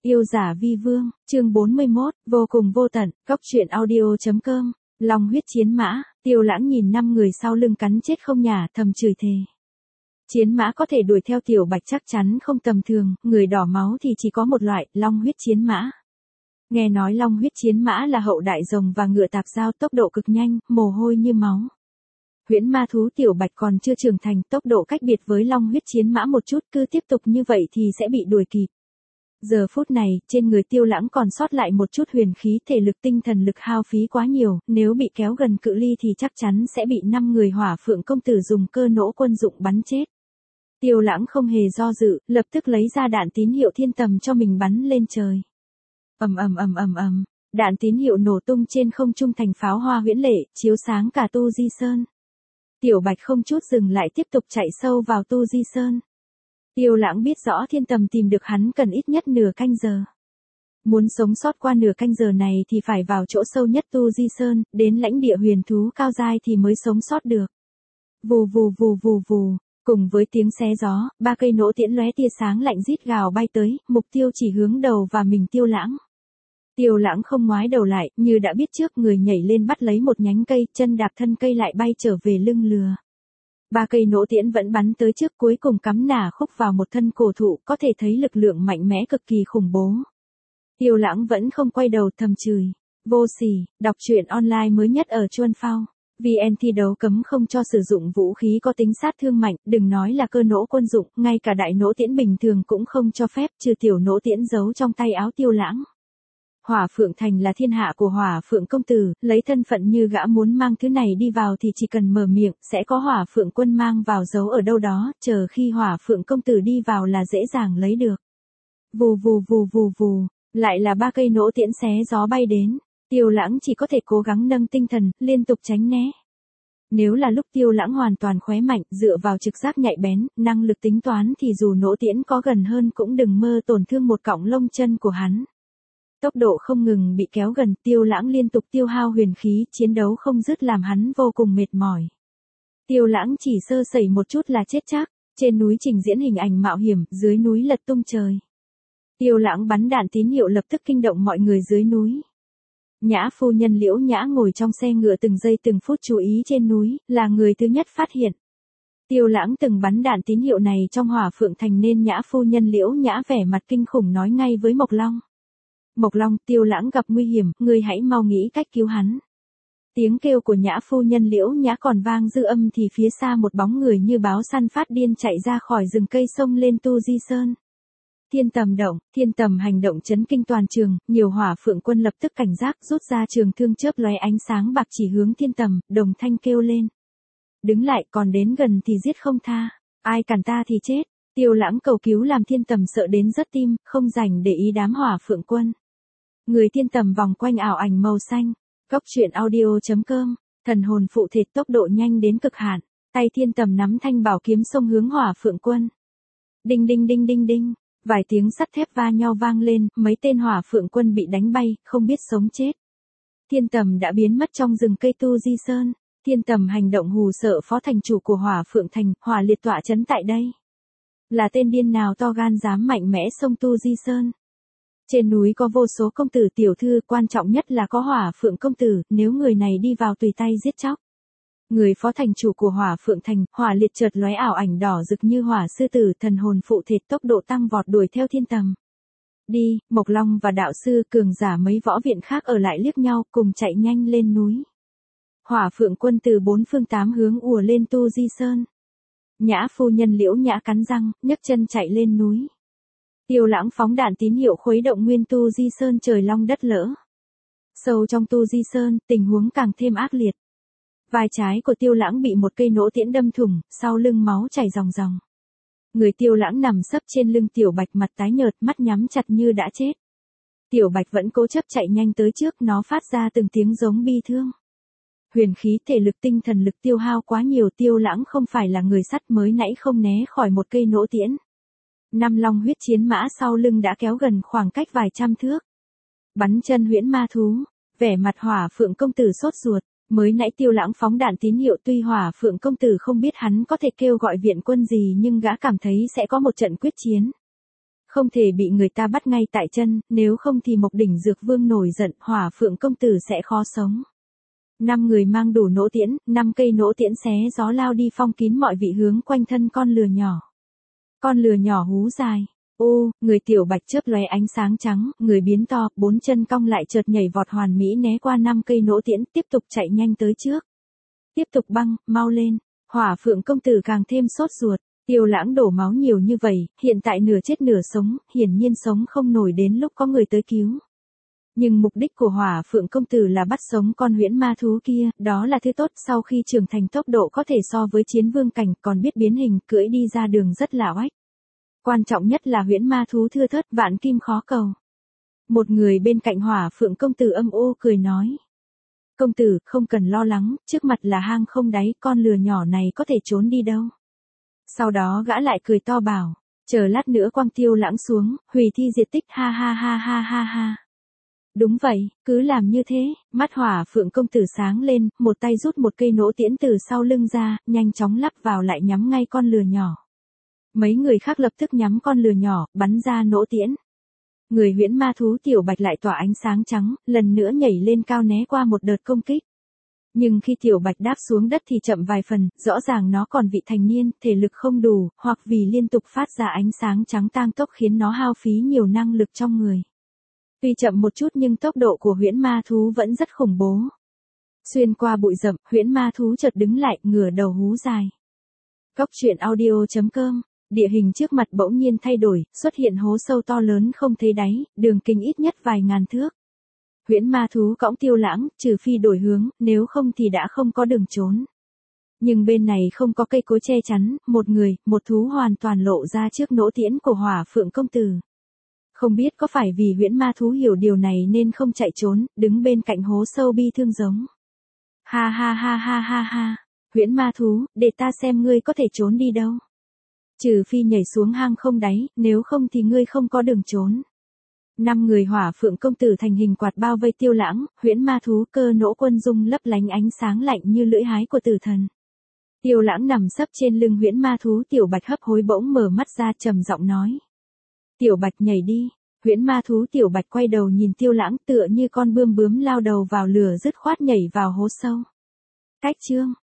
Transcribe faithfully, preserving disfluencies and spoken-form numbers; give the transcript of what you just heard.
Yêu giả vi vương, chương bốn mươi mốt, vô cùng vô tận, góc truyện audio.com, Long huyết chiến mã, Tiêu Lãng nhìn năm người sau lưng cắn chết không nhả, thầm chửi thề. Chiến mã có thể đuổi theo Tiểu Bạch chắc chắn không tầm thường, người đỏ máu thì chỉ có một loại, Long huyết chiến mã. Nghe nói Long huyết chiến mã là hậu đại rồng và ngựa tạp giao, tốc độ cực nhanh, mồ hôi như máu. Huyễn ma thú Tiểu Bạch còn chưa trưởng thành, tốc độ cách biệt với Long huyết chiến mã một chút, cứ tiếp tục như vậy thì sẽ bị đuổi kịp. Giờ phút này, trên người Tiêu Lãng còn sót lại một chút huyền khí, thể lực tinh thần lực hao phí quá nhiều, nếu bị kéo gần cự ly thì chắc chắn sẽ bị năm người Hỏa Phượng công tử dùng cơ nỗ quân dụng bắn chết. Tiêu Lãng không hề do dự, lập tức lấy ra đạn tín hiệu thiên tầm cho mình bắn lên trời. Ầm ầm ầm ầm ầm, đạn tín hiệu nổ tung trên không trung thành pháo hoa huyễn lệ, chiếu sáng cả Tu Di Sơn. Tiểu Bạch không chút dừng lại tiếp tục chạy sâu vào Tu Di Sơn. Tiêu Lãng biết rõ thiên tầm tìm được hắn cần ít nhất nửa canh giờ. Muốn sống sót qua nửa canh giờ này thì phải vào chỗ sâu nhất Tu Di Sơn, đến lãnh địa huyền thú cao giai thì mới sống sót được. Vù vù vù vù vù, cùng với tiếng xé gió, ba cây nỗ tiễn lóe tia sáng lạnh rít gào bay tới, mục tiêu chỉ hướng đầu và mình Tiêu Lãng. Tiêu Lãng không ngoái đầu lại, như đã biết trước, người nhảy lên bắt lấy một nhánh cây, chân đạp thân cây lại bay trở về lưng lừa. Ba cây nỗ tiễn vẫn bắn tới trước, cuối cùng cắm nả khúc vào một thân cổ thụ, có thể thấy lực lượng mạnh mẽ cực kỳ khủng bố. Tiêu Lãng vẫn không quay đầu, thầm chửi. Vô sỉ, đọc truyện online mới nhất ở Chuan Phao. vê en thi đấu cấm không cho sử dụng vũ khí có tính sát thương mạnh, đừng nói là cơ nỗ quân dụng, ngay cả đại nỗ tiễn bình thường cũng không cho phép, trừ tiểu nỗ tiễn giấu trong tay áo Tiêu Lãng. Hỏa Phượng Thành là thiên hạ của Hỏa Phượng công tử, lấy thân phận như gã muốn mang thứ này đi vào thì chỉ cần mở miệng, sẽ có Hỏa Phượng quân mang vào giấu ở đâu đó, chờ khi Hỏa Phượng công tử đi vào là dễ dàng lấy được. Vù vù vù vù vù, lại là ba cây nỗ tiễn xé gió bay đến, Tiêu Lãng chỉ có thể cố gắng nâng tinh thần, liên tục tránh né. Nếu là lúc Tiêu Lãng hoàn toàn khỏe mạnh, dựa vào trực giác nhạy bén, năng lực tính toán thì dù nỗ tiễn có gần hơn cũng đừng mơ tổn thương một cọng lông chân của hắn. Tốc độ không ngừng bị kéo gần, Tiêu Lãng liên tục tiêu hao huyền khí, chiến đấu không dứt làm hắn vô cùng mệt mỏi. Tiêu Lãng chỉ sơ sẩy một chút là chết chắc, trên núi trình diễn hình ảnh mạo hiểm, dưới núi lật tung trời. Tiêu Lãng bắn đạn tín hiệu lập tức kinh động mọi người dưới núi. Nhã phu nhân Liễu Nhã ngồi trong xe ngựa từng giây từng phút chú ý trên núi, là người thứ nhất phát hiện. Tiêu Lãng từng bắn đạn tín hiệu này trong Hỏa Phượng Thành nên Nhã phu nhân Liễu Nhã vẻ mặt kinh khủng nói ngay với Mộc Long. Mộc Long, Tiêu Lãng gặp nguy hiểm, ngươi hãy mau nghĩ cách cứu hắn. Tiếng kêu của Nhã phu nhân Liễu Nhã còn vang dư âm thì phía xa một bóng người như báo săn phát điên chạy ra khỏi rừng cây sông lên Tu Di Sơn. Thiên tầm động, thiên tầm hành động chấn kinh toàn trường, nhiều Hỏa Phượng quân lập tức cảnh giác rút ra trường thương chớp lóe ánh sáng bạc chỉ hướng thiên tầm, đồng thanh kêu lên. Đứng lại, còn đến gần thì giết không tha, ai cản ta thì chết. Tiêu Lãng cầu cứu làm thiên tầm sợ đến rớt tim, không rảnh để ý đám Hỏa Phượng quân. Người thiên tầm vòng quanh ảo ảnh màu xanh, góc truyện audio.com, thần hồn phụ thể tốc độ nhanh đến cực hạn, tay thiên tầm nắm thanh bảo kiếm xông hướng Hỏa Phượng quân. Đinh đinh đinh đinh đinh, vài tiếng sắt thép va nhau vang lên, mấy tên Hỏa Phượng quân bị đánh bay, không biết sống chết. Thiên tầm đã biến mất trong rừng cây Tu Di Sơn, thiên tầm hành động hù sợ phó thành chủ của Hỏa Phượng Thành, Hỏa Liệt tọa trấn tại đây. Là tên điên nào to gan dám mạnh mẽ xông Tu Di Sơn. Trên núi có vô số công tử tiểu thư, quan trọng nhất là có Hỏa Phượng công tử, nếu người này đi vào tùy tay giết chóc. Người phó thành chủ của Hỏa Phượng Thành, Hỏa Liệt chợt lóe ảo ảnh đỏ rực như hỏa sư tử, thần hồn phụ thể tốc độ tăng vọt đuổi theo thiên tầm. Đi, Mộc Long và đạo sư cường giả mấy võ viện khác ở lại liếc nhau, cùng chạy nhanh lên núi. Hỏa Phượng quân từ bốn phương tám hướng ùa lên Tu Di Sơn. Nhã phu nhân Liễu Nhã cắn răng, nhấc chân chạy lên núi. Tiêu Lãng phóng đạn tín hiệu khuấy động nguyên Tu Di Sơn, trời long đất lỡ. Sâu trong Tu Di Sơn, tình huống càng thêm ác liệt. Vai trái của Tiêu Lãng bị một cây nỗ tiễn đâm thủng, sau lưng máu chảy ròng ròng. Người Tiêu Lãng nằm sấp trên lưng Tiểu Bạch, mặt tái nhợt, mắt nhắm chặt như đã chết. Tiểu Bạch vẫn cố chấp chạy nhanh tới trước, nó phát ra từng tiếng giống bi thương. Huyền khí, thể lực, tinh thần lực tiêu hao quá nhiều, Tiêu Lãng không phải là người sắt, mới nãy không né khỏi một cây nỗ tiễn. Năm long huyết chiến mã sau lưng đã kéo gần khoảng cách vài trăm thước. Bắn chân huyễn ma thú, vẻ mặt Hỏa Phượng công tử sốt ruột, mới nãy Tiêu Lãng phóng đạn tín hiệu, tuy Hỏa Phượng công tử không biết hắn có thể kêu gọi viện quân gì nhưng gã cảm thấy sẽ có một trận quyết chiến. Không thể bị người ta bắt ngay tại chân, nếu không thì Mộc Đỉnh Dược Vương nổi giận, Hỏa Phượng công tử sẽ khó sống. Năm người mang đủ nỗ tiễn, năm cây nỗ tiễn xé gió lao đi phong kín mọi vị hướng quanh thân con lừa nhỏ. Con lừa nhỏ hú dài. Ô, người tiểu bạch chớp lóe ánh sáng trắng, người biến to, bốn chân cong lại chợt nhảy vọt hoàn mỹ né qua năm cây nỗ tiễn, tiếp tục chạy nhanh tới trước. Tiếp tục băng, mau lên. Hỏa Phượng công tử càng thêm sốt ruột. Tiêu Lãng đổ máu nhiều như vậy, hiện tại nửa chết nửa sống, hiển nhiên sống không nổi đến lúc có người tới cứu. Nhưng mục đích của Hỏa Phượng công tử là bắt sống con huyễn ma thú kia, đó là thứ tốt, sau khi trưởng thành tốc độ có thể so với chiến vương cảnh, còn biết biến hình, cưỡi đi ra đường rất là oách. Quan trọng nhất là huyễn ma thú thưa thớt, vạn kim khó cầu. Một người bên cạnh Hỏa Phượng công tử âm ô cười nói. Công tử, không cần lo lắng, trước mặt là hang không đáy, con lừa nhỏ này có thể trốn đi đâu. Sau đó gã lại cười to bảo, chờ lát nữa quang Tiêu Lãng xuống, hủy thi diệt tích, ha ha ha ha ha ha. Đúng vậy, cứ làm như thế. Mắt Hỏa Phượng công tử sáng lên, một tay rút một cây nỗ tiễn từ sau lưng ra, nhanh chóng lắp vào lại nhắm ngay con lừa nhỏ. Mấy người khác lập tức nhắm con lừa nhỏ, bắn ra nỗ tiễn. Người huyễn ma thú tiểu bạch lại tỏa ánh sáng trắng, lần nữa nhảy lên cao né qua một đợt công kích. Nhưng khi tiểu bạch đáp xuống đất thì chậm vài phần, rõ ràng nó còn vị thành niên, thể lực không đủ, hoặc vì liên tục phát ra ánh sáng trắng tang tốc khiến nó hao phí nhiều năng lực trong người. Tuy chậm một chút nhưng tốc độ của huyễn ma thú vẫn rất khủng bố. Xuyên qua bụi rậm, huyễn ma thú chợt đứng lại, ngửa đầu hú dài. Cốc truyện audio chấm com. Địa hình trước mặt bỗng nhiên thay đổi, xuất hiện hố sâu to lớn không thấy đáy, đường kính ít nhất vài ngàn thước. Huyễn ma thú cõng Tiêu Lãng, trừ phi đổi hướng, nếu không thì đã không có đường trốn. Nhưng bên này không có cây cối che chắn, một người, một thú hoàn toàn lộ ra trước nỗ tiễn của Hỏa Phượng công tử. Không biết có phải vì huyễn ma thú hiểu điều này nên không chạy trốn, đứng bên cạnh hố sâu bi thương giống. Ha ha ha ha ha ha, huyễn ma thú, để ta xem ngươi có thể trốn đi đâu. Trừ phi nhảy xuống hang không đáy, nếu không thì ngươi không có đường trốn. Năm người Hỏa Phượng công tử thành hình quạt bao vây Tiêu Lãng, huyễn ma thú cơ nỗ quân dung lấp lánh ánh sáng lạnh như lưỡi hái của tử thần. Tiêu Lãng nằm sấp trên lưng huyễn ma thú, tiểu bạch hấp hối bỗng mở mắt ra trầm giọng nói. Tiểu bạch nhảy đi. Huyễn ma thú tiểu bạch quay đầu nhìn Tiêu Lãng tựa như con bươm bướm lao đầu vào lửa dứt khoát nhảy vào hố sâu. Cách chương.